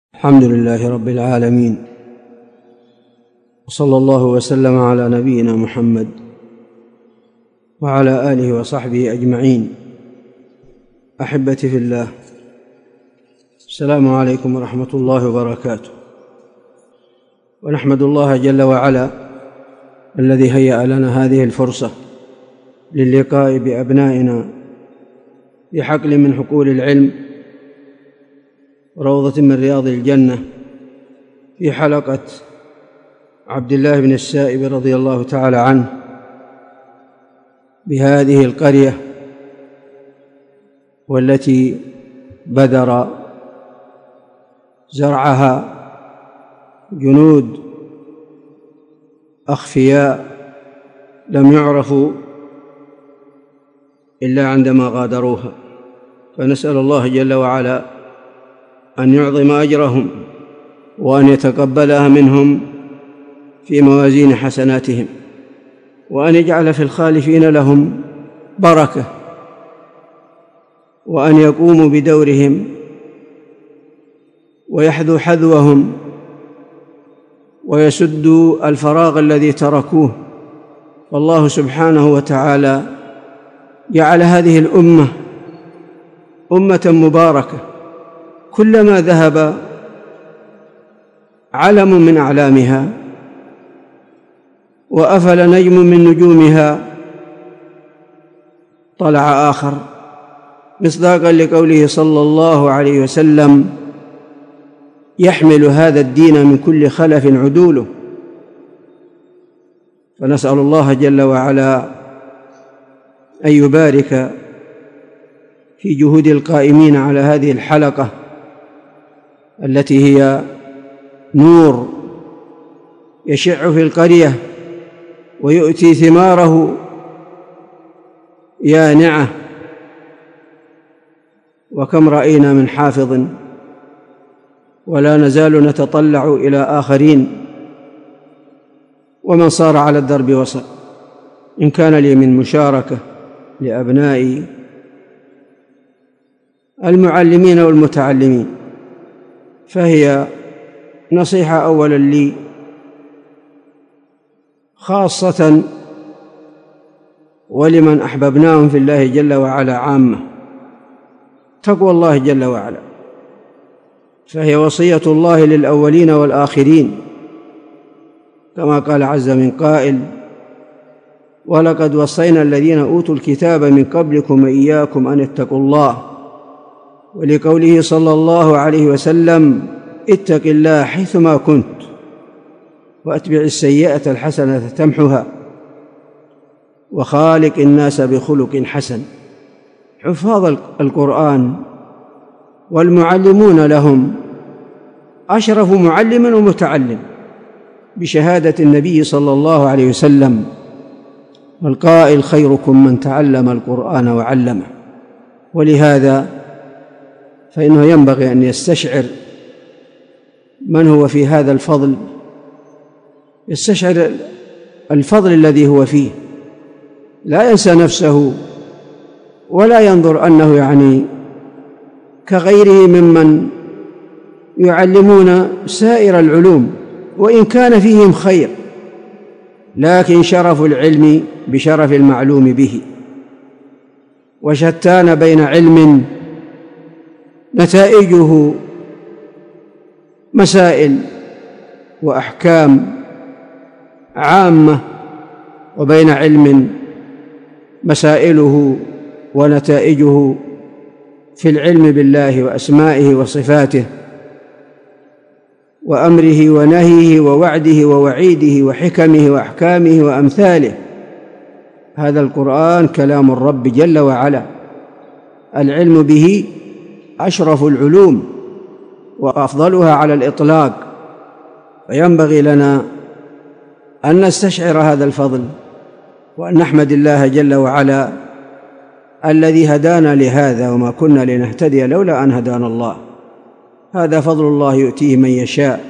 الحمد لله رب العالمين، وصلى الله وسلم على نبينا محمد وعلى آله وصحبه أجمعين. أحبتي في الله، السلام عليكم ورحمة الله وبركاته. ونحمد الله جل وعلا الذي هيأ لنا هذه الفرصة للقاء بأبنائنا بحقل من حقول العلم، روضة من رياض الجنة، في حلقة عبد الله بن السائب رضي الله تعالى عنه بهذه القرية، والتي بذر زرعها جنود أخفياء لم يعرفوا إلا عندما غادروها. فنسأل الله جل وعلا أن يعظم أجرهم وأن يتقبلها منهم في موازين حسناتهم، وأن يجعل في الخالفين لهم بركة، وأن يقوموا بدورهم ويحذو حذوهم ويسدوا الفراغ الذي تركوه. فالله سبحانه وتعالى جعل هذه الأمة أمة مباركة، كلما ذهب علم من أعلامها وأفل نجم من نجومها طلع آخر، مصداقا لقوله صلى الله عليه وسلم: يحمل هذا الدين من كل خلف عدوله. فنسأل الله جل وعلا أن يبارك في جهود القائمين على هذه الحلقة التي هي نور يشع في القرية ويؤتي ثماره يانعة. وكم رأينا من حافظ، ولا نزال نتطلع إلى آخرين، ومن صار على الدرب وصل. إن كان لي من مشاركة لأبنائي المعلمين والمتعلمين، فهي نصيحة أولا لي خاصة، ولمن أحببناهم في الله جل وعلا عامة: تقوى الله جل وعلا، فهي وصية الله للأولين والآخرين، كما قال عز من قائل: ولقد وصينا الذين أوتوا الكتاب من قبلكم وإياكم أن اتقوا الله. ولقوله صلى الله عليه وسلم: اتق الله حيثما كنت وأتبع السيئة الحسنة تمحها وخالق الناس بخلق حسن. حفاظ القرآن والمعلمون لهم أشرف معلم ومتعلم بشهادة النبي صلى الله عليه وسلم القائل: خيركم من تعلم القرآن وعلمه. ولهذا فإنه ينبغي أن يستشعر من هو في هذا الفضل، يستشعر الفضل الذي هو فيه، لا ينسى نفسه ولا ينظر أنه كغيره ممن يعلمون سائر العلوم، وإن كان فيهم خير، لكن شرف العلم بشرف المعلوم به. وشتان بين علم نتائجه مسائل وأحكام عامة، وبين علم مسائله ونتائجه في العلم بالله وأسمائه وصفاته وأمره ونهيه ووعده ووعيده وحكمه وأحكامه وأمثاله. هذا القرآن كلام الرب جل وعلا، العلم به أشرف العلوم وأفضلها على الإطلاق، فينبغي لنا أن نستشعر هذا الفضل، وأن نحمد الله جل وعلا الذي هدانا لهذا، وما كنا لنهتدي لولا أن هدانا الله. هذا فضل الله يؤتيه من يشاء،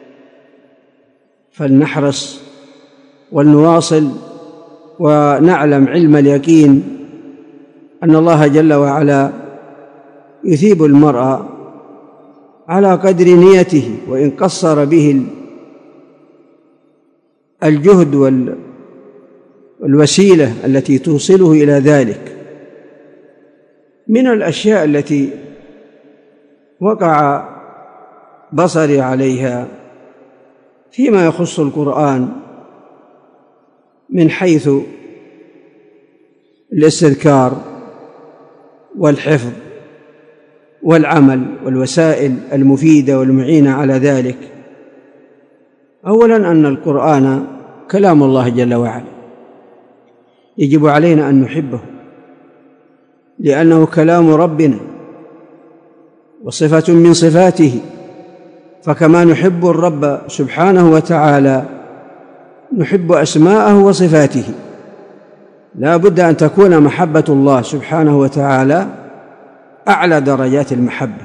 فلنحرص ولنواصل، ونعلم علم اليقين أن الله جل وعلا يثيب المرء على قدر نيته، وإن قصر به الجهد والوسيلة التي توصله إلى ذلك. من الأشياء التي وقع بصري عليها فيما يخص القرآن من حيث الاستذكار والحفظ والعمل والوسائل المفيدة والمعينة على ذلك، أولاً أن القرآن كلام الله جل وعلا، يجب علينا أن نحبه لأنه كلام ربنا وصفة من صفاته، فكما نحب الرب سبحانه وتعالى نحب أسماءه وصفاته. لا بد أن تكون محبة الله سبحانه وتعالى أعلى درجات المحبة،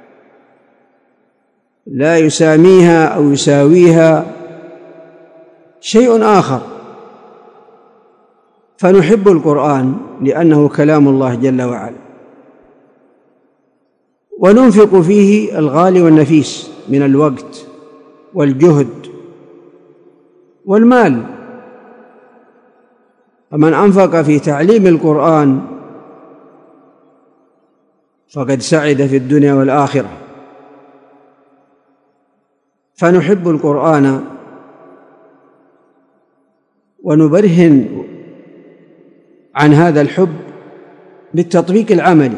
لا يساميها أو يساويها شيء آخر. فنحب القرآن لأنه كلام الله جل وعلا، وننفق فيه الغالي والنفيس من الوقت والجهد والمال. فمن أنفق في تعليم القرآن فقد سعد في الدنيا والآخرة. فنحب القرآن ونبرهن عن هذا الحب بالتطبيق العملي،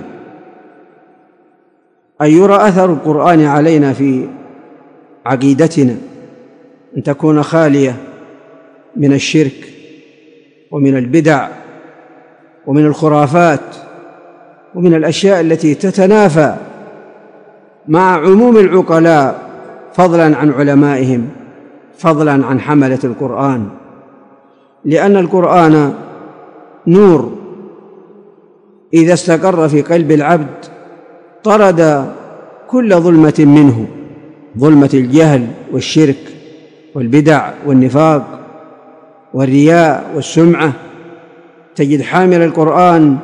أن يرى أثر القرآن علينا في عقيدتنا، أن تكون خالية من الشرك ومن البدع ومن الخرافات ومن الأشياء التي تتنافى مع عموم العقلاء، فضلاً عن علمائهم، فضلاً عن حملة القرآن، لأن القرآن نور إذا استقر في قلب العبد طرد كل ظلمة منه، ظلمة الجهل والشرك والبدع والنفاق والرياء والسمعة. تجد حامل القرآن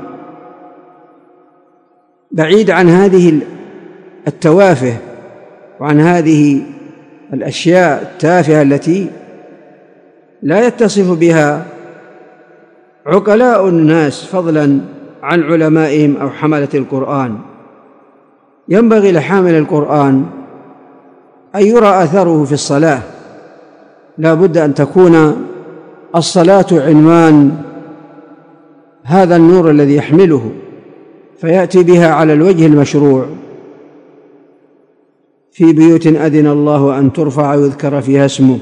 بعيد عن هذه التوافه وعن هذه الأشياء التافهة التي لا يتصف بها عقلاء الناس فضلاً عن علمائهم أو حملة القرآن. ينبغي لحامل القرآن أن يرى أثره في الصلاة، لا بد أن تكون الصلاة عنوان هذا النور الذي يحمله، فيأتي بها على الوجه المشروع في بيوت أذن الله أن ترفع ويذكر فيها اسمه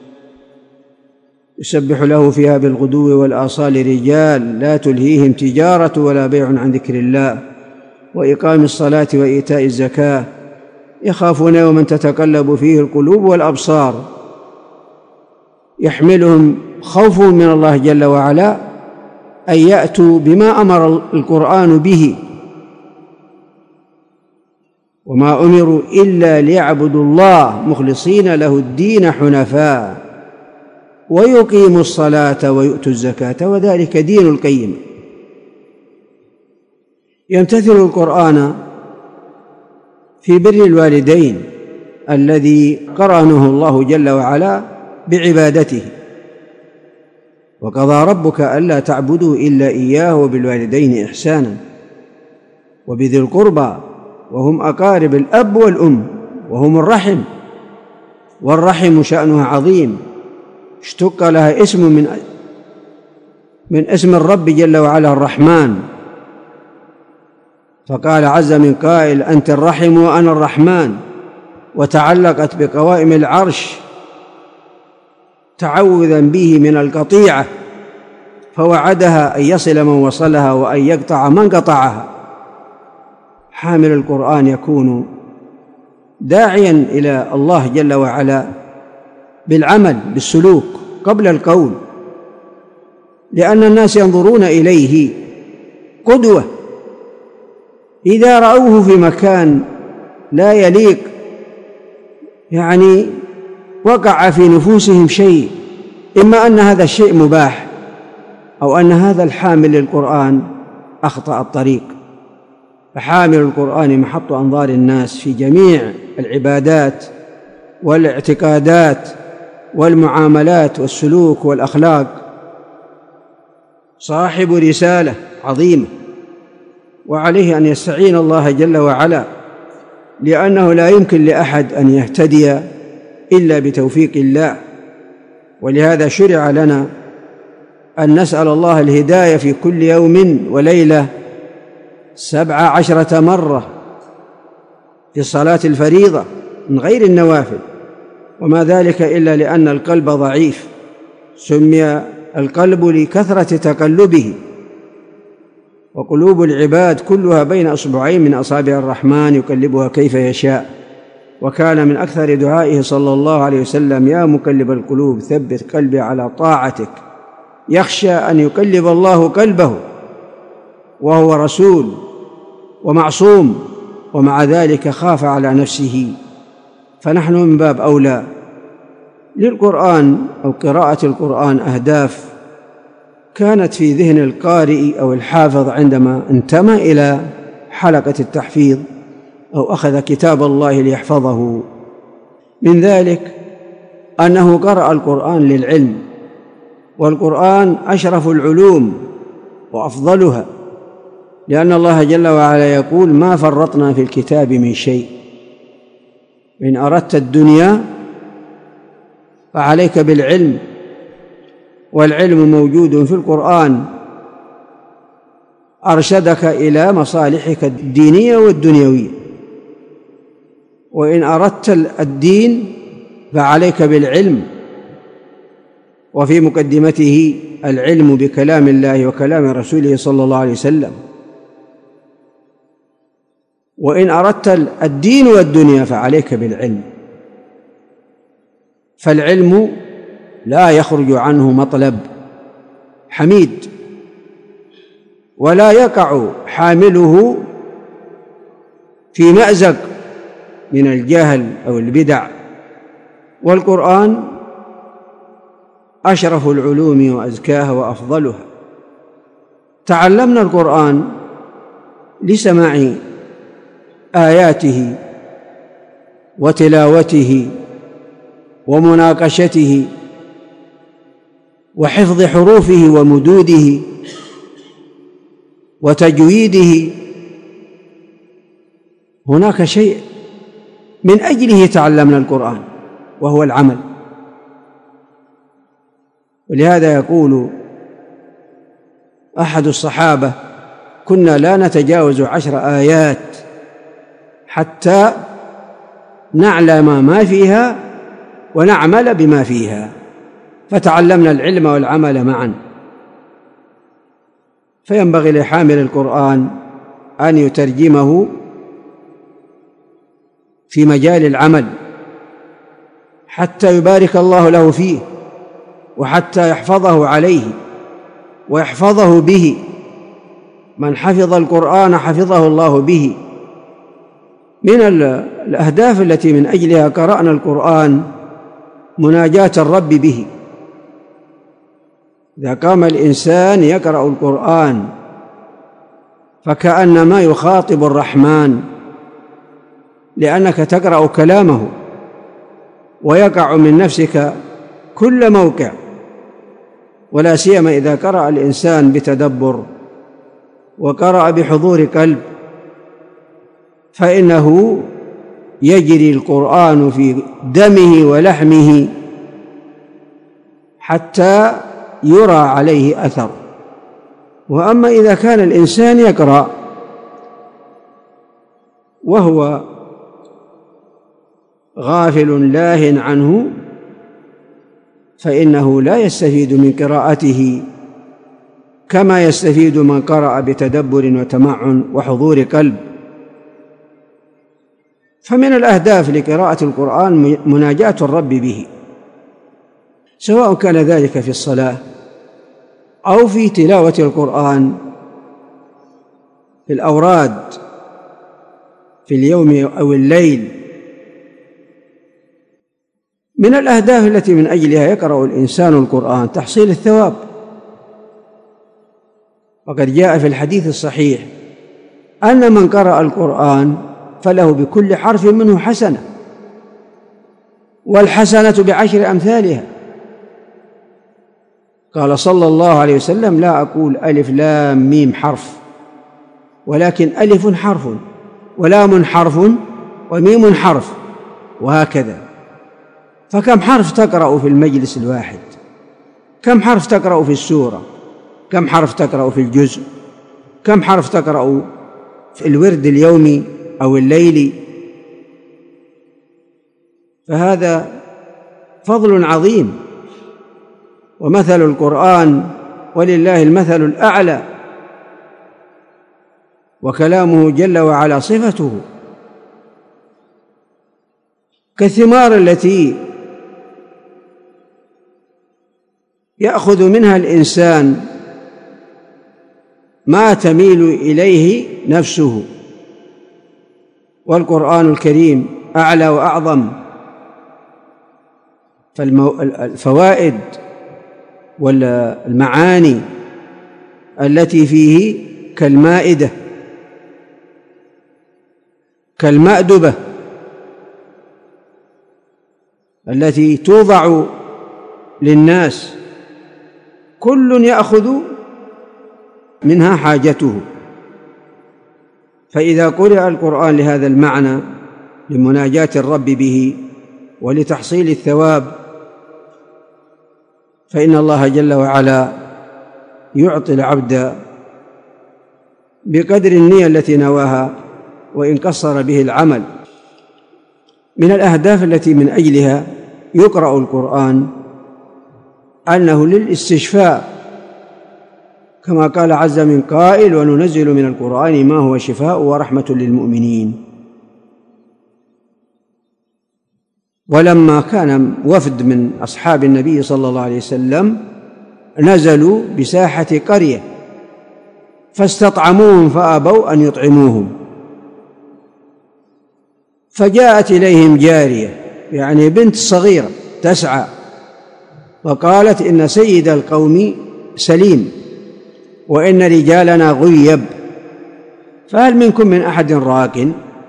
يسبح له فيها بالغدو والآصال رجال لا تلهيهم تجارة ولا بيع عن ذكر الله وإقام الصلاة وإيتاء الزكاة يخافون يوما تتقلب فيه القلوب والأبصار. يحملهم خوف من الله جل وعلا أن يأتوا بما أمر القرآن به، وما أمروا إلا ليعبدوا الله مخلصين له الدين حنفاء ويقيموا الصلاة ويؤتوا الزكاة وذلك دين القيم. يمتثل القرآن في بر الوالدين الذي قرنه الله جل وعلا بعبادته، وقضى ربك ألا تعبدوا إلا إياه وبالوالدين إحسانا وبذي القربى وهم أقارب الأب والأم وهم الرحم، والرحم شأنها عظيم، اشتق لها اسم من اسم الرب جل وعلا الرحمن، فقال عز من قائل أنت الرحم وأنا الرحمن، وتعلقت بقوائم العرش تعوذا به من القطيعة، فوعدها أن يصل من وصلها وأن يقطع من قطعها. حامل القرآن يكون داعيا إلى الله جل وعلا بالعمل بالسلوك قبل القول، لأن الناس ينظرون إليه قدوة. إذا رأوه في مكان لا يليق وقع في نفوسهم شيء، إما أن هذا الشيء مباح أو أن هذا الحامل للقرآن أخطأ الطريق. فحامل القرآن محط أنظار الناس في جميع العبادات والاعتقادات والمعاملات والسلوك والأخلاق، صاحب رسالة عظيمة، وعليه أن يستعين الله جل وعلا، لأنه لا يمكن لأحد أن يهتدي إلا بتوفيق الله. ولهذا شرع لنا أن نسأل الله الهداية في كل يوم وليلة 17 مرة في الصلاة الفريضة من غير النوافل، وما ذلك إلا لأن القلب ضعيف، سمي القلب لكثرة تقلبه، وقلوب العباد كلها بين أصبعين من أصابع الرحمن يقلبها كيف يشاء. وكان من أكثر دعائه صلى الله عليه وسلم: يا مقلب القلوب ثبت قلبي على طاعتك. يخشى أن يقلب الله قلبه وهو رسول ومعصوم، ومع ذلك خاف على نفسه. فنحن من باب أولى للقرآن أو قراءة القرآن أهداف كانت في ذهن القارئ أو الحافظ عندما انتمى إلى حلقة التحفيظ أو أخذ كتاب الله ليحفظه. من ذلك أنه قرأ القرآن للعلم، والقرآن أشرف العلوم وأفضلها، لأن الله جل وعلا يقول: ما فرطنا في الكتاب من شيء، إن أردت الدنيا فعليك بالعلم، والعلم موجود في القرآن، أرشدك إلى مصالحك الدينية والدنيوية. وإن أردت الدين فعليك بالعلم، وفي مقدمته العلم بكلام الله وكلام رسوله صلى الله عليه وسلم. وإن أردت الدين والدنيا فعليك بالعلم، فالعلم لا يخرج عنه مطلب حميد، ولا يقع حامله في مأزق من الجهل أو البدع. والقرآن أشرف العلوم وأزكاها وأفضلها. تعلمنا القرآن لسماع آياته وتلاوته ومناقشته وحفظ حروفه ومدوده وتجويده. هناك شيء من أجله تعلمنا القرآن، وهو العمل. ولهذا يقول أحد الصحابة: كنا لا نتجاوز 10 آيات حتى نعلم ما فيها ونعمل بما فيها. فتعلمنا العلم والعمل معا. فينبغي لحامل القرآن أن يترجمه في مجال العمل حتى يبارك الله له فيه، وحتى يحفظه عليه ويحفظه به. من حفظ القرآن حفظه الله به. من الأهداف التي من أجلها قرأنا القرآن مناجاة الرب به. إذا قام الإنسان يقرأ القرآن فكأنما يخاطب الرحمن، لأنك تقرأ كلامه، ويقع من نفسك كل موقع، ولا سيما إذا قرأ الإنسان بتدبر وقرأ بحضور قلب، فإنه يجري القرآن في دمه ولحمه حتى يرى عليه أثر. وأما إذا كان الإنسان يقرأ وهو غافل لاهٍ عنه، فإنه لا يستفيد من قراءته كما يستفيد من قرأ بتدبر وتمعن وحضور قلب. فمن الأهداف لقراءة القرآن مناجاة الرب به، سواء كان ذلك في الصلاة أو في تلاوة القرآن في الأوراد في اليوم أو الليل. من الأهداف التي من أجلها يقرأ الإنسان القرآن تحصيل الثواب. وقد جاء في الحديث الصحيح أن من قرأ القرآن فله بكل حرف منه حسنة، والحسنة بعشر أمثالها. قال صلى الله عليه وسلم: لا أقول ألف لام ميم حرف، ولكن ألف حرف ولام حرف وميم حرف، وهكذا. فكم حرف تقرأ في المجلس الواحد؟ كم حرف تقرأ في السورة؟ كم حرف تقرأ في الجزء؟ كم حرف تقرأ في الورد اليومي أو الليلي؟ فهذا فضل عظيم، ومثل القرآن ولله المثل الأعلى، وكلامه جل وعلا صفته، كالثمار التي يأخذ منها الإنسان ما تميل إليه نفسه. والقرآن الكريم أعلى وأعظم، فالفوائد والمعاني التي فيه كالمائدة، كالمأدبة التي توضع للناس، كل يأخذ منها حاجته. فإذا قرأ القرآن لهذا المعنى، لمناجاة الرب به ولتحصيل الثواب، فإن الله جل وعلا يعطي العبد بقدر النية التي نواها، وإن قصر به العمل. من الأهداف التي من أجلها يقرأ القرآن أنه للاستشفاء، كما قال عز من قائل: وننزل من القرآن ما هو شفاء ورحمة للمؤمنين. ولما كان وفد من أصحاب النبي صلى الله عليه وسلم نزلوا بساحة قرية فاستطعموهم فأبوا أن يطعموهم، فجاءت إليهم جارية، يعني بنت صغيرة تسعى، وقالت: إن سيد القوم سليم، وإن رجالنا غيب، فهل منكم من أحد راق؟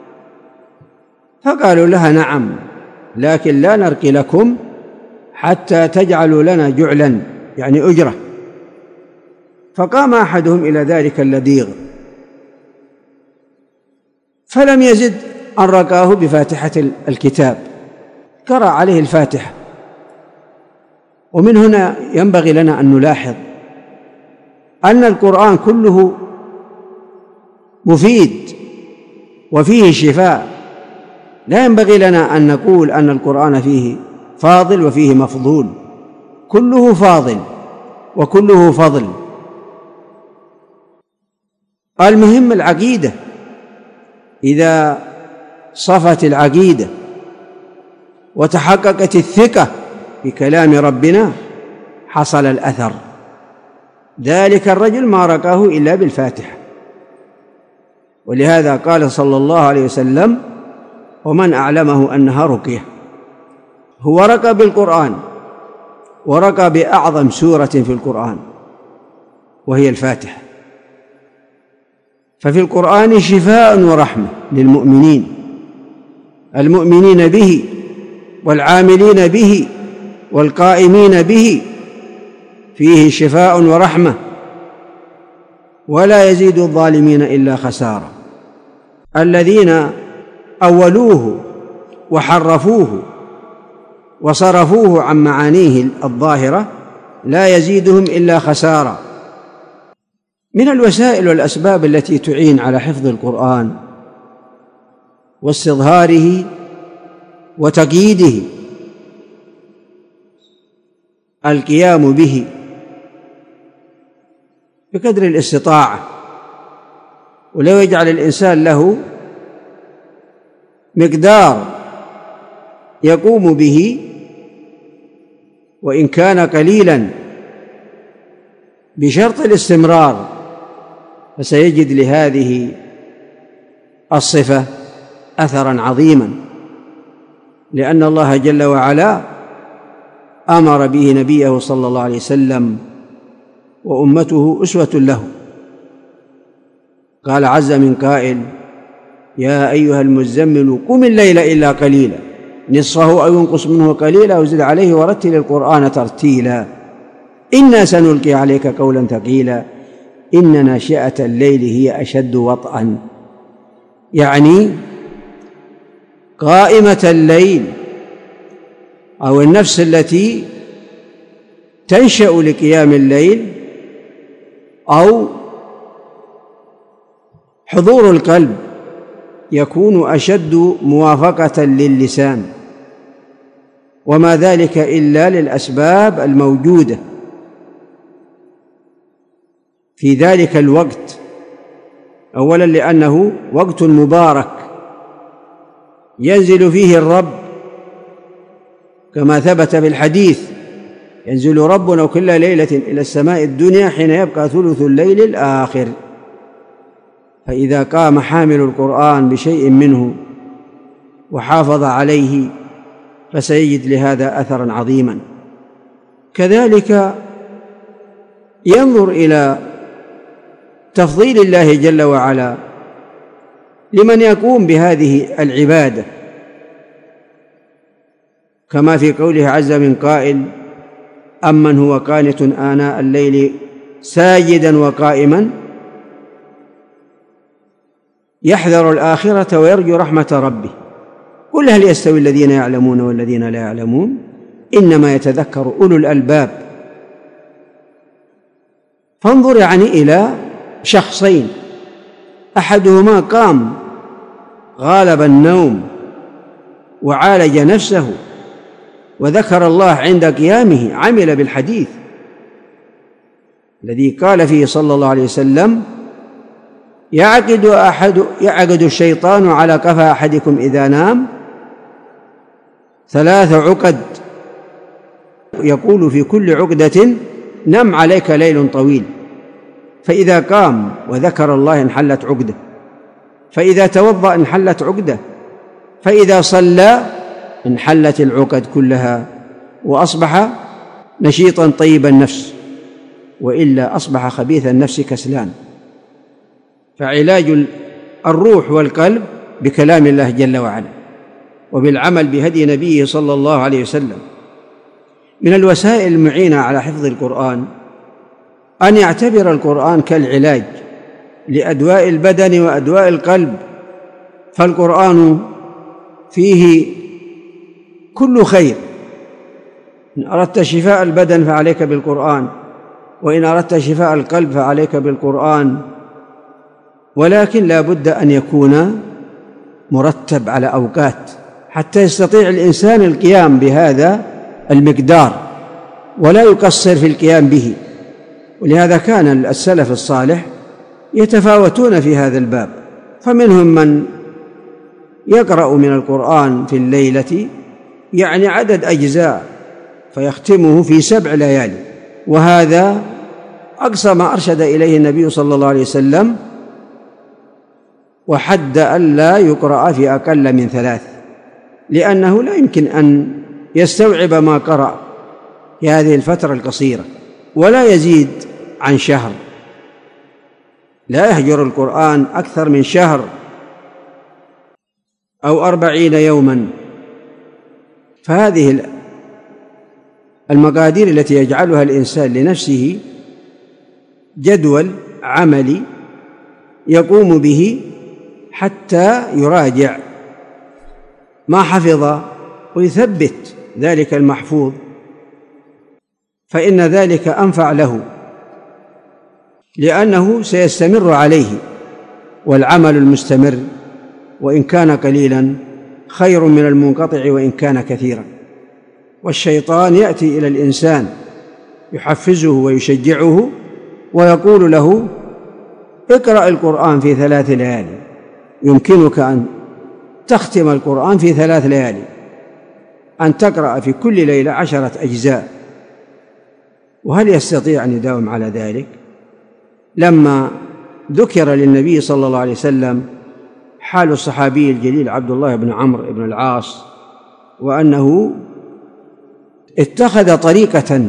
فقالوا لها: نعم، لكن لا نرقي لكم حتى تجعلوا لنا جعلا، يعني أجرة. فقام أحدهم إلى ذلك اللذيغ فلم يزد أن رقاه بفاتحة الكتاب، قرأ عليه الفاتحة. ومن هنا ينبغي لنا أن نلاحظ أن القرآن كله مفيد وفيه شفاء. لا ينبغي لنا أن نقول أن القرآن فيه فاضل وفيه مفضول، كله فاضل وكله فضل. المهم العقيدة، إذا صفت العقيدة وتحققت الثقة بكلام ربنا حصل الأثر. ذلك الرجل ما رقاه إلا بالفاتحة، ولهذا قال صلى الله عليه وسلم: ومن أعلمه أنها رقية. هو رقى بالقرآن، ورقى بأعظم سورة في القرآن وهي الفاتحة. ففي القرآن شفاء ورحمة للمؤمنين، المؤمنين به والعاملين به والقائمين به، فيه شفاء ورحمة، ولا يزيد الظالمين إلا خسارة. الذين أولوه وحرفوه وصرفوه عن معانيه الظاهرة لا يزيدهم إلا خسارة. من الوسائل والأسباب التي تعين على حفظ القرآن واستظهاره وتقييده القيام به بقدر الاستطاعة، ولو يجعل الإنسان له مقدار يقوم به وإن كان قليلا بشرط الاستمرار، فسيجد لهذه الصفة أثرا عظيما، لأن الله جل وعلا أمر به نبيه صلى الله عليه وسلم وأمته أسوة له. قال عز من قائل: يا أيها المزمل قم الليل إلا قليلا نصفه أو ينقص منه قليلا أو زد عليه ورتل القرآن ترتيلا إنا سنلقي عليك قولا ثقيلا إن ناشئة الليل هي أشد وطئا، يعني قائمة الليل أو النفس التي تنشأ لقيام الليل أو حضور القلب يكون أشد موافقة للسان، وما ذلك إلا للأسباب الموجودة في ذلك الوقت. أولا لأنه وقت مبارك ينزل فيه الرب كما ثبت بالحديث: ينزل ربنا كل ليلة إلى السماء الدنيا حين يبقى ثلث الليل الآخر، فإذا قام حامل القرآن بشيء منه وحافظ عليه فسيجد لهذا أثرا عظيما. كذلك ينظر إلى تفضيل الله جل وعلا لمن يقوم بهذه العبادة، كما في قوله عز من قائل: أمن هو قانت آناء الليل ساجدا وقائما يحذر الآخرة ويرجو رحمة ربه. قل هل يستوي الذين يعلمون والذين لا يعلمون إنما يتذكر أولو الألباب. فانظر يعني إلى شخصين، أحدهما قام غالب النوم وعالج نفسه وذكر الله عند قيامه، عمل بالحديث الذي قال فيه صلى الله عليه وسلم: يعقد الشيطان على قفا أحدكم إذا نام 3 عقد، يقول في كل عقدة: نم عليك ليل طويل. فإذا قام وذكر الله انحلت عقدة، فإذا توضأ انحلت عقدة، فإذا صلى انحلت العقد كلها وأصبح نشيطا طيب النفس، وإلا أصبح خبيث النفس كسلان. فعلاج الروح والقلب بكلام الله جل وعلا وبالعمل بهدي نبيه صلى الله عليه وسلم. من الوسائل المعينة على حفظ القرآن أن يعتبر القرآن كالعلاج لأدواء البدن وأدواء القلب، فالقرآن فيه كل خير. إن أردت شفاء البدن فعليك بالقرآن، وإن أردت شفاء القلب فعليك بالقرآن، ولكن لا بد أن يكون مرتب على أوقات حتى يستطيع الإنسان القيام بهذا المقدار ولا يقصر في القيام به. ولهذا كان السلف الصالح يتفاوتون في هذا الباب، فمنهم من يقرأ من القرآن في الليلة يعني عدد أجزاء فيختمه في 7 ليالي، وهذا أقصى ما أرشد إليه النبي صلى الله عليه وسلم، وحد ألا يقرأ في أقل من 3، لأنه لا يمكن أن يستوعب ما قرأ في هذه الفترة القصيرة، ولا يزيد عن شهر، لا يهجر القرآن أكثر من شهر أو 40 يوما. فهذه المقادير التي يجعلها الإنسان لنفسه جدول عملي يقوم به حتى يراجع ما حفظ ويثبت ذلك المحفوظ، فإن ذلك أنفع له لأنه سيستمر عليه، والعمل المستمر وإن كان قليلا خير من المنقطع وإن كان كثيرا. والشيطان يأتي إلى الإنسان يحفزه ويشجعه ويقول له: اقرأ القرآن في 3 ليالي، يمكنك أن تختم القرآن في 3 ليالي، أن تقرأ في كل ليلة 10 أجزاء. وهل يستطيع أن يداوم على ذلك؟ لما ذكر للنبي صلى الله عليه وسلم حال الصحابي الجليل عبد الله بن عمرو بن العاص، وأنه اتخذ طريقة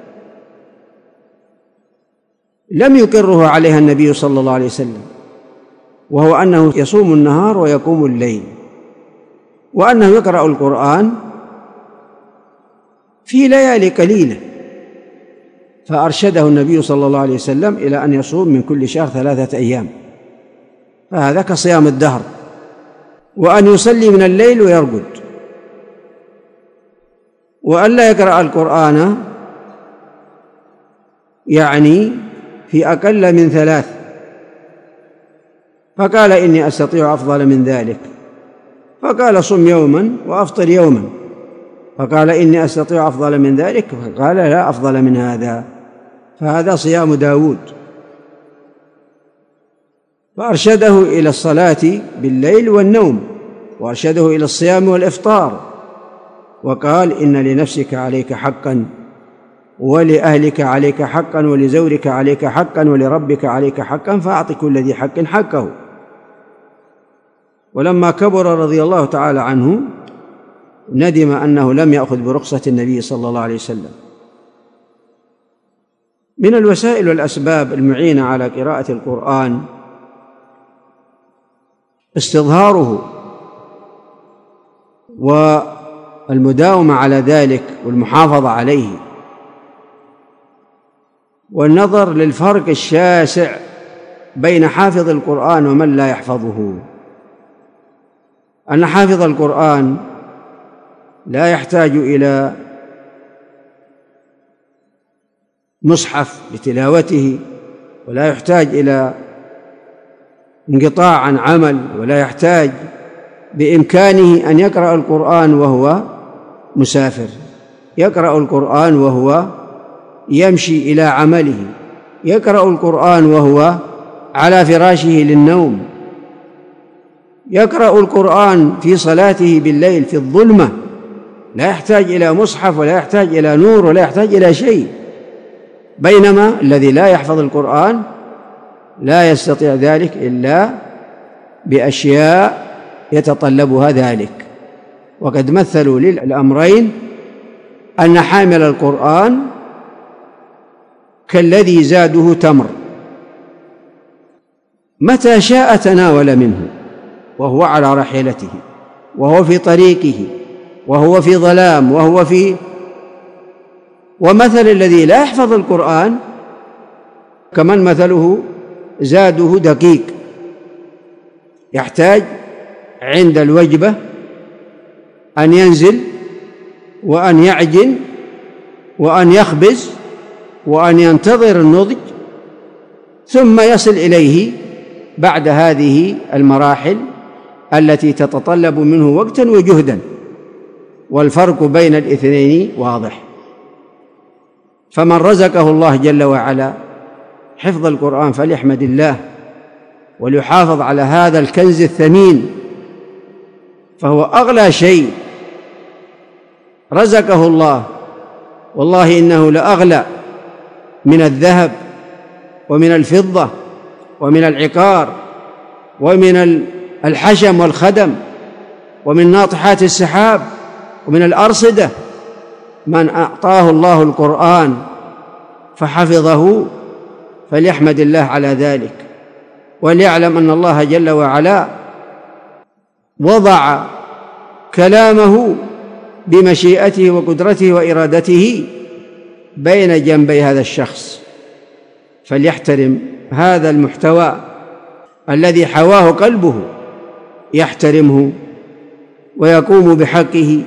لم يقره عليها النبي صلى الله عليه وسلم، وهو أنه يصوم النهار ويقوم الليل، وأنه يقرأ القرآن في ليالي قليلة، فأرشده النبي صلى الله عليه وسلم إلى أن يصوم من كل شهر 3 أيام، فهذا كصيام الدهر، وأن يصلي من الليل ويرقد، وأن لا يقرأ القرآن يعني في أقل من 3. فقال إني أستطيع أفضل من ذلك، فقال صم يوما وأفطر يوما، فقال إني أستطيع أفضل من ذلك، فقال لا أفضل من هذا، فهذا صيام داود. فأرشده إلى الصلاة بالليل والنوم، وأرشده إلى الصيام والإفطار، وقال إن لنفسك عليك حقا، ولأهلك عليك حقا، ولزوجك عليك حقا، ولربك عليك حقا، فأعط كل ذي حق حقه. ولما كبر رضي الله تعالى عنه ندم أنه لم يأخذ برخصة النبي صلى الله عليه وسلم. من الوسائل والأسباب المعينة على قراءة القرآن استظهاره والمداومة على ذلك والمحافظة عليه، والنظر للفرق الشاسع بين حافظ القرآن ومن لا يحفظه. أن حافظ القرآن لا يحتاج إلى مصحف لتلاوته، ولا يحتاج إلى انقطاع عن عمل، ولا يحتاج، بإمكانه أن يقرأ القرآن وهو مسافر، يقرأ القرآن وهو يمشي إلى عمله، يقرأ القرآن وهو على فراشه للنوم، يقرأ القرآن في صلاته بالليل في الظلمة، لا يحتاج إلى مصحف، ولا يحتاج إلى نور، ولا يحتاج إلى شيء. بينما الذي لا يحفظ القرآن لا يستطيع ذلك إلا بأشياء يتطلبها ذلك. وقد مثلوا للأمرين أن حامل القرآن كالذي زاده تمر، متى شاء تناول منه وهو على راحلته، وهو في طريقه، وهو في ظلام، ومثل الذي لا يحفظ القرآن كمن مثله زاده دقيق، يحتاج عند الوجبة أن ينزل وأن يعجن وأن يخبز وأن ينتظر النضج، ثم يصل إليه بعد هذه المراحل التي تتطلب منه وقتا وجهدا، والفرق بين الاثنين واضح. فمن رزقه الله جل وعلا حفظ القرآن فليحمد الله وليحافظ على هذا الكنز الثمين، فهو أغلى شيء رزقه الله، والله إنه لأغلى من الذهب ومن الفضة ومن العقار ومن الحشم والخدم ومن ناطحات السحاب ومن الأرصدة. من أعطاه الله القرآن فحفظه فليحمد الله على ذلك، وليعلم أن الله جل وعلا وضع كلامه بمشيئته وقدرته وإرادته بين جنبي هذا الشخص، فليحترم هذا المحتوى الذي حواه قلبه، يحترمه ويقوم بحقه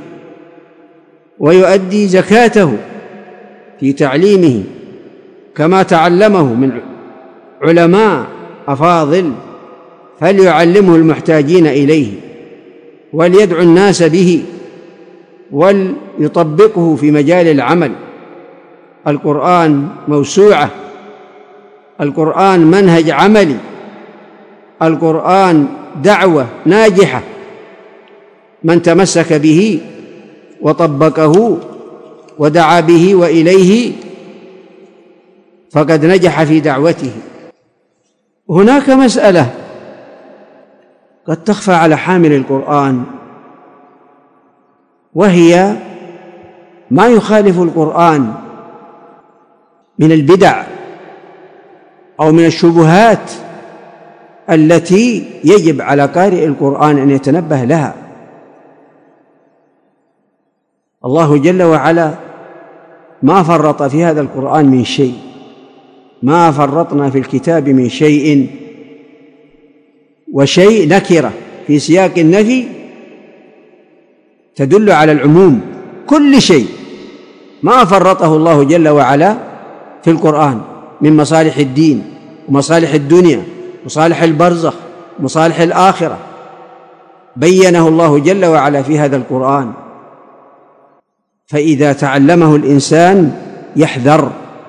ويؤدي زكاته في تعليمه كما تعلمه من علماء أفاضل، فليعلمه المحتاجين إليه وليدعو الناس به وليطبقه في مجال العمل. القرآن موسوعة، القرآن منهج عملي، القرآن دعوة ناجحة، من تمسك به وطبقه ودعا به وإليه فقد نجح في دعوته. هناك مسألة قد تخفى على حامل القرآن، وهي ما يخالف القرآن من البدع أو من الشبهات التي يجب على قارئ القرآن أن يتنبه لها. الله جل وعلا ما فرط في هذا القرآن من شيء، ما فرطنا في الكتاب من شيء، وشيء نكرة في سياق النفي تدل على العموم، كل شيء ما فرطه الله جل وعلا في القرآن من مصالح الدين ومصالح الدنيا ومصالح البرزخ ومصالح الآخرة، بينه الله جل وعلا في هذا القرآن. فإذا تعلمه الإنسان يحذر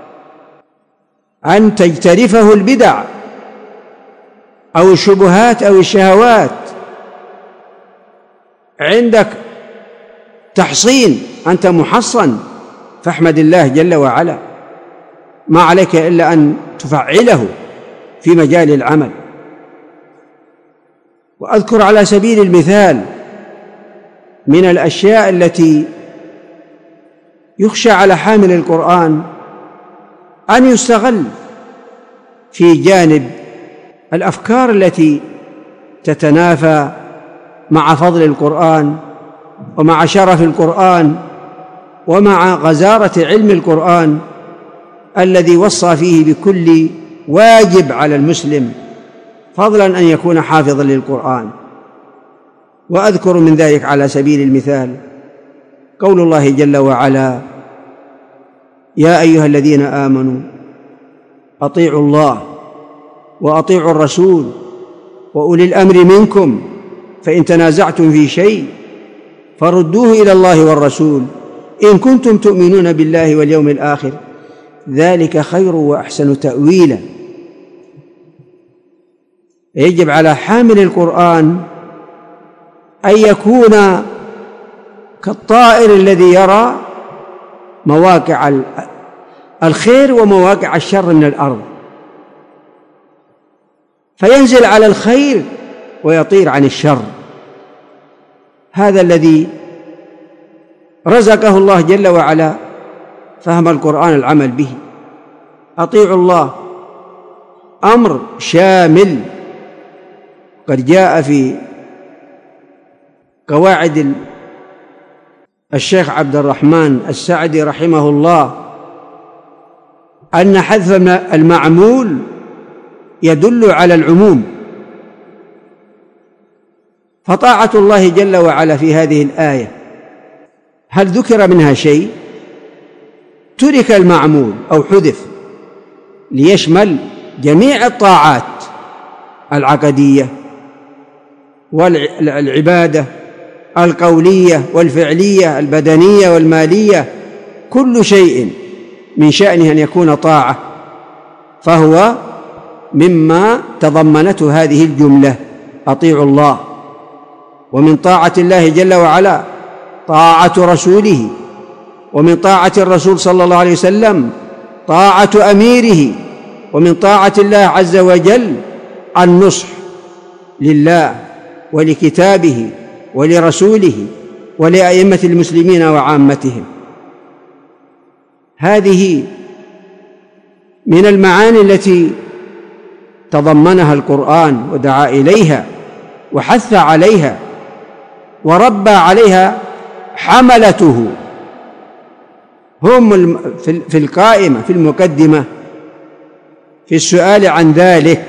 أن تجترفه البدع أو الشبهات أو الشهوات. عندك تحصين، أنت محصن، فاحمد الله جل وعلا، ما عليك إلا أن تفعله في مجال العمل. وأذكر على سبيل المثال من الأشياء التي يخشى على حامل القرآن أن يستغل في جانب الأفكار التي تتنافى مع فضل القرآن ومع شرف القرآن ومع غزارة علم القرآن الذي وصى فيه بكل واجب على المسلم، فضلا أن يكون حافظا للقرآن. وأذكر من ذلك على سبيل المثال قول الله جل وعلا: يا أيها الذين آمنوا أطيعوا الله وأطيعوا الرسول وأولي الأمر منكم فإن تنازعتم في شيء فردوه إلى الله والرسول إن كنتم تؤمنون بالله واليوم الآخر ذلك خير وأحسن تأويلا. يجب على حامل القرآن أن يكون كالطائر الذي يرى مواقع الخير ومواقع الشر من الأرض، فينزل على الخير ويطير عن الشر. هذا الذي رزقه الله جل وعلا فهم القرآن العمل به. أطيعوا الله أمر شامل، قد جاء في قواعد الشيخ عبد الرحمن السعدي رحمه الله أن حذف المعمول يدل على العموم، فطاعة الله جل وعلا في هذه الآية هل ذكر منها شيء؟ ترك المعمول أو حذف ليشمل جميع الطاعات العقدية والعبادة القولية والفعلية البدنية والمالية، كل شيء من شأنه أن يكون طاعة، فهو مما تضمنته هذه الجملة: أطيعوا الله. ومن طاعة الله جل وعلا طاعة رسوله، ومن طاعة الرسول صلى الله عليه وسلم طاعة أميره، ومن طاعة الله عز وجل النصح لله ولكتابه ولرسوله ولأئمة المسلمين وعامتهم. هذه من المعاني التي تضمنها القرآن ودعا إليها وحث عليها وربى عليها حملته، هم في القائمة في المقدمة في السؤال عن ذلك.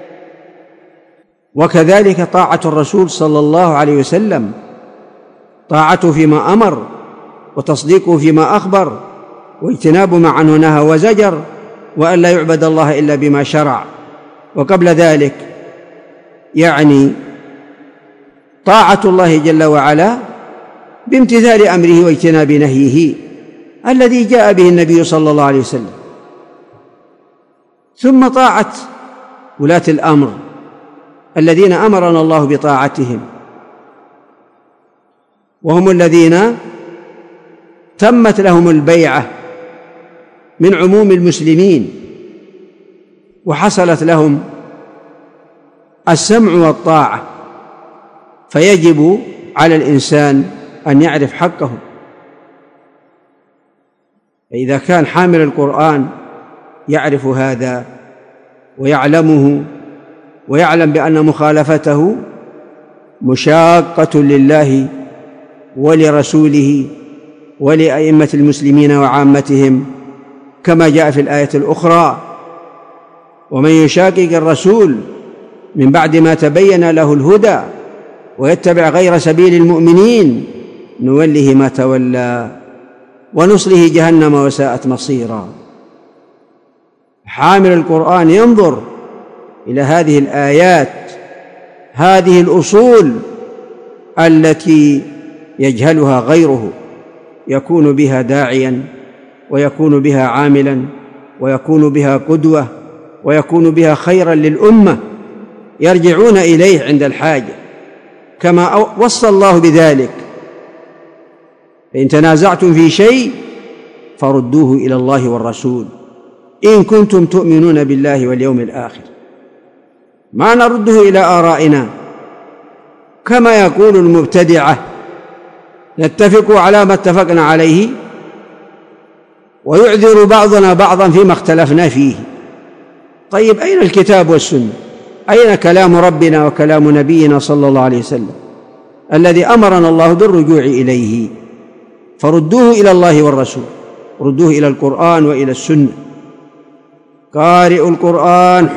وكذلك طاعة الرسول صلى الله عليه وسلم، طاعته فيما أمر وتصديقه فيما أخبر واجتناب ما عنه نهى وزجر، وأن لا يعبد الله إلا بما شرع. وقبل ذلك يعني طاعة الله جل وعلا بامتثال أمره واجتناب نهيه الذي جاء به النبي صلى الله عليه وسلم. ثم طاعة ولاة الأمر الذين أمرنا الله بطاعتهم، وهم الذين تمت لهم البيعة من عموم المسلمين وحصلت لهم السمع والطاعة، فيجب على الإنسان أن يعرف حقه. فإذا كان حامل القرآن يعرف هذا ويعلمه ويعلم بأن مخالفته مشاقة لله ولرسوله ولأئمة المسلمين وعامتهم، كما جاء في الآية الأخرى: ومن يشاقق الرسول من بعد ما تبين له الهدى ويتبع غير سبيل المؤمنين نوله ما تولى ونصله جهنم وساءت مصيرا. حامل القرآن ينظر إلى هذه الآيات، هذه الأصول التي يجهلها غيره، يكون بها داعيا، ويكون بها عاملا، ويكون بها قدوة، ويكون بها خيرا للأمة يرجعون إليه عند الحاجة، كما وصى الله بذلك: فإن تنازعتم في شيء فردوه إلى الله والرسول إن كنتم تؤمنون بالله واليوم الآخر. ما نرده إلى آرائنا كما يقول المبتدعة: نتفق على ما اتفقنا عليه ويعذر بعضنا بعضا فيما اختلفنا فيه. طيب، أين الكتاب والسنة؟ أين كلام ربنا وكلام نبينا صلى الله عليه وسلم الذي أمرنا الله بالرجوع إليه؟ فردوه إلى الله والرسول، ردوه إلى القرآن وإلى السنة. قارئ القرآن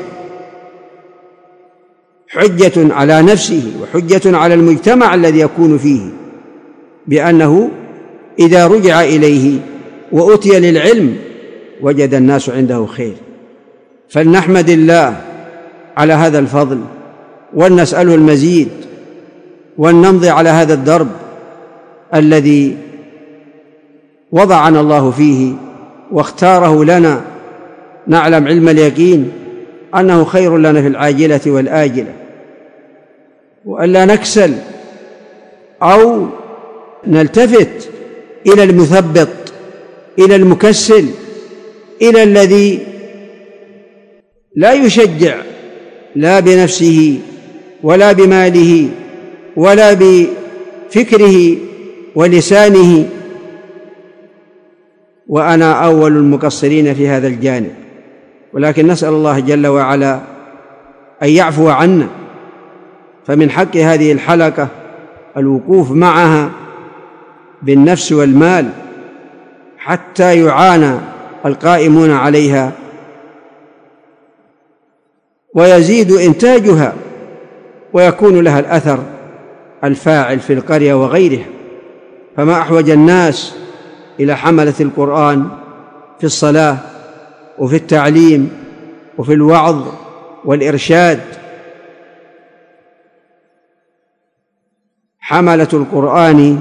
حجة على نفسه وحجة على المجتمع الذي يكون فيه، بأنه إذا رجع إليه وأتي للعلم وجد الناس عنده خير. فلنحمد الله على هذا الفضل ولنسأله المزيد، ولنمضي على هذا الدرب الذي وضعنا الله فيه واختاره لنا. نعلم علم اليقين أنه خير لنا في العاجلة والآجلة، وألا نكسل أو نلتفت إلى المثبط، إلى المكسل، إلى الذي لا يشجع لا بنفسه ولا بماله ولا بفكره ولسانه. وأنا أول المقصرين في هذا الجانب، ولكن نسأل الله جل وعلا أن يعفو عنا. فمن حق هذه الحلقة الوقوف معها بالنفس والمال حتى يعانى القائمون عليها ويزيد إنتاجها ويكون لها الأثر الفاعل في القرية وغيرها. فما أحوج الناس إلى حملة القرآن في الصلاة وفي التعليم وفي الوعظ والإرشاد. حملة القرآن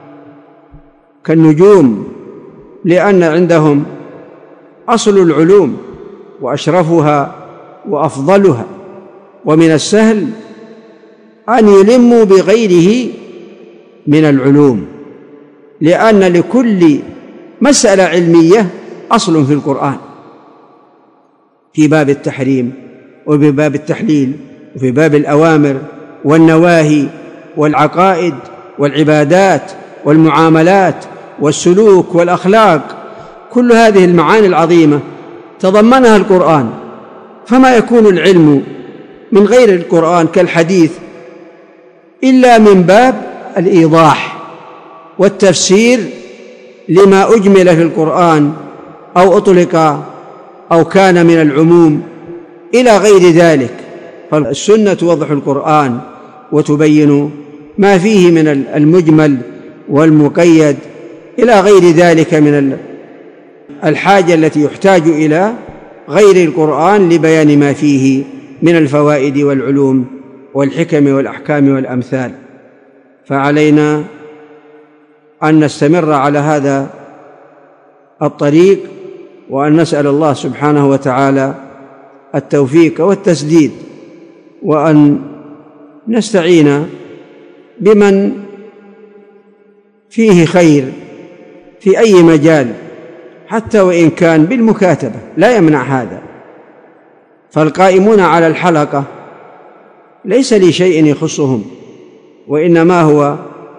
كالنجوم، لأن عندهم أصل العلوم وأشرفها وأفضلها، ومن السهل أن يلموا بغيره من العلوم، لأن لكل مسألة علمية أصل في القرآن، في باب التحريم وفي باب التحليل وفي باب الأوامر والنواهي والعقائد والعبادات والمعاملات والسلوك والأخلاق. كل هذه المعاني العظيمة تضمنها القرآن. فما يكون العلم من غير القرآن كالحديث إلا من باب الإيضاح والتفسير لما أجمل في القرآن أو أطلق أو كان من العموم إلى غير ذلك. فالسنة توضح القرآن وتبين ما فيه من المجمل والمقيد إلى غير ذلك من الحاجة التي يحتاج إلى غير القرآن لبيان ما فيه من الفوائد والعلوم والحكم والأحكام والأمثال. فعلينا أن نستمر على هذا الطريق، وأن نسأل الله سبحانه وتعالى التوفيق والتسديد، وأن نستعين بمن فيه خير في أي مجال، حتى وإن كان بالمكاتبة لا يمنع هذا. فالقائمون على الحلقة ليس لشيء يخصهم، وإنما هو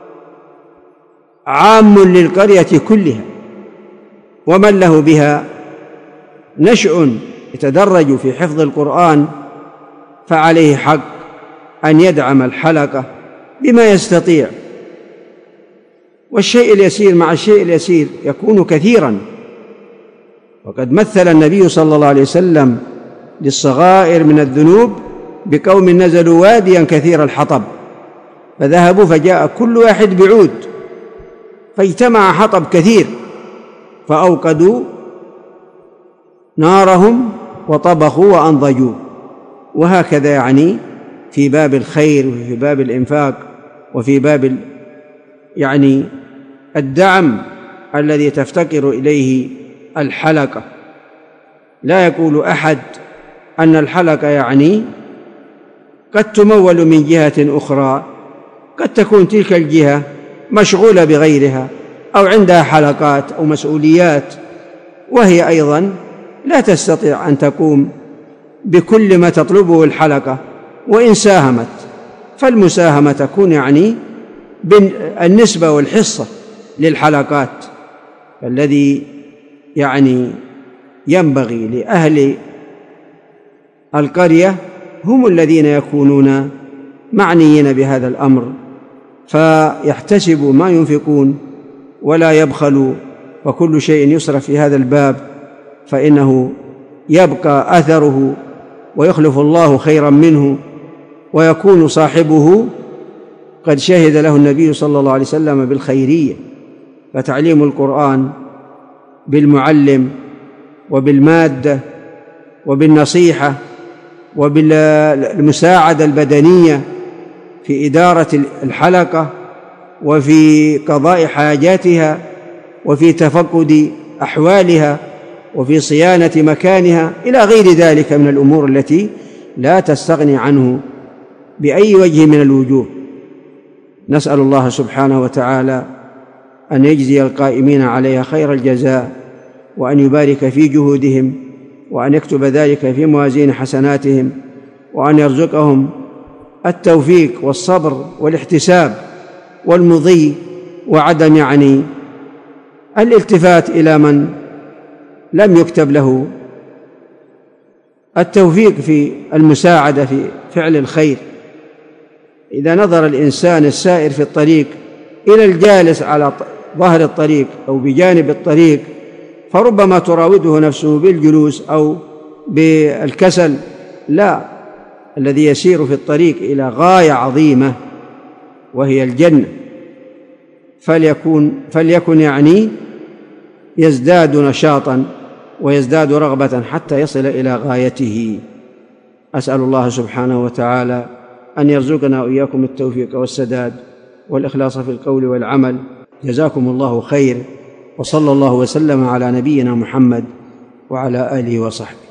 عام للقرية كلها، ومن له بها نشأ يتدرج في حفظ القرآن فعليه حق أن يدعم الحلقة بما يستطيع، والشيء اليسير مع الشيء اليسير يكون كثيرا. وقد مثل النبي صلى الله عليه وسلم للصغائر من الذنوب بقوم نزلوا واديا كثير الحطب فذهبوا فجاء كل واحد بعود فاجتمع حطب كثير فأوقدوا نارهم وطبخوا وأنضجوا. وهكذا يعني في باب الخير وفي باب الإنفاق وفي باب الدعم الذي تفتقر إليه الحلقة. لا يقول أحد أن الحلقة قد تمول من جهة أخرى، قد تكون تلك الجهة مشغولة بغيرها أو عندها حلقات أو مسؤوليات، وهي أيضا لا تستطيع أن تقوم بكل ما تطلبه الحلقة. وإن ساهمت فالمساهمة تكون بالنسبة والحصة للحلقات. الذي ينبغي لأهل القرية هم الذين يكونون معنيين بهذا الأمر، فيحتسبوا ما ينفقون ولا يبخلوا، وكل شيء يصرف في هذا الباب فإنه يبقى أثره ويخلف الله خيرا منه، ويكون صاحبه قد شهد له النبي صلى الله عليه وسلم بالخيرية. فتعليم القرآن بالمعلم وبالمادة وبالنصيحة وبالمساعدة البدنية في إدارة الحلقة وفي قضاء حاجاتها وفي تفقد أحوالها وفي صيانة مكانها إلى غير ذلك من الأمور التي لا تستغني عنه بأي وجه من الوجوه. نسأل الله سبحانه وتعالى أن يجزي القائمين عليها خير الجزاء، وأن يبارك في جهودهم، وأن يكتب ذلك في موازين حسناتهم، وأن يرزقهم التوفيق والصبر والاحتساب والمضي، وعدم الالتفات إلى من لم يكتب له التوفيق في المساعدة في فعل الخير. إذا نظر الإنسان السائر في الطريق إلى الجالس على ظهر الطريق أو بجانب الطريق فربما تراوده نفسه بالجلوس أو بالكسل، لا، الذي يسير في الطريق إلى غاية عظيمة وهي الجنة فليكن يزداد نشاطا ويزداد رغبة حتى يصل إلى غايته. أسأل الله سبحانه وتعالى أن يرزقنا وإياكم التوفيق والسداد والإخلاص في القول والعمل. جزاكم الله خير، وصلى الله وسلم على نبينا محمد وعلى آله وصحبه.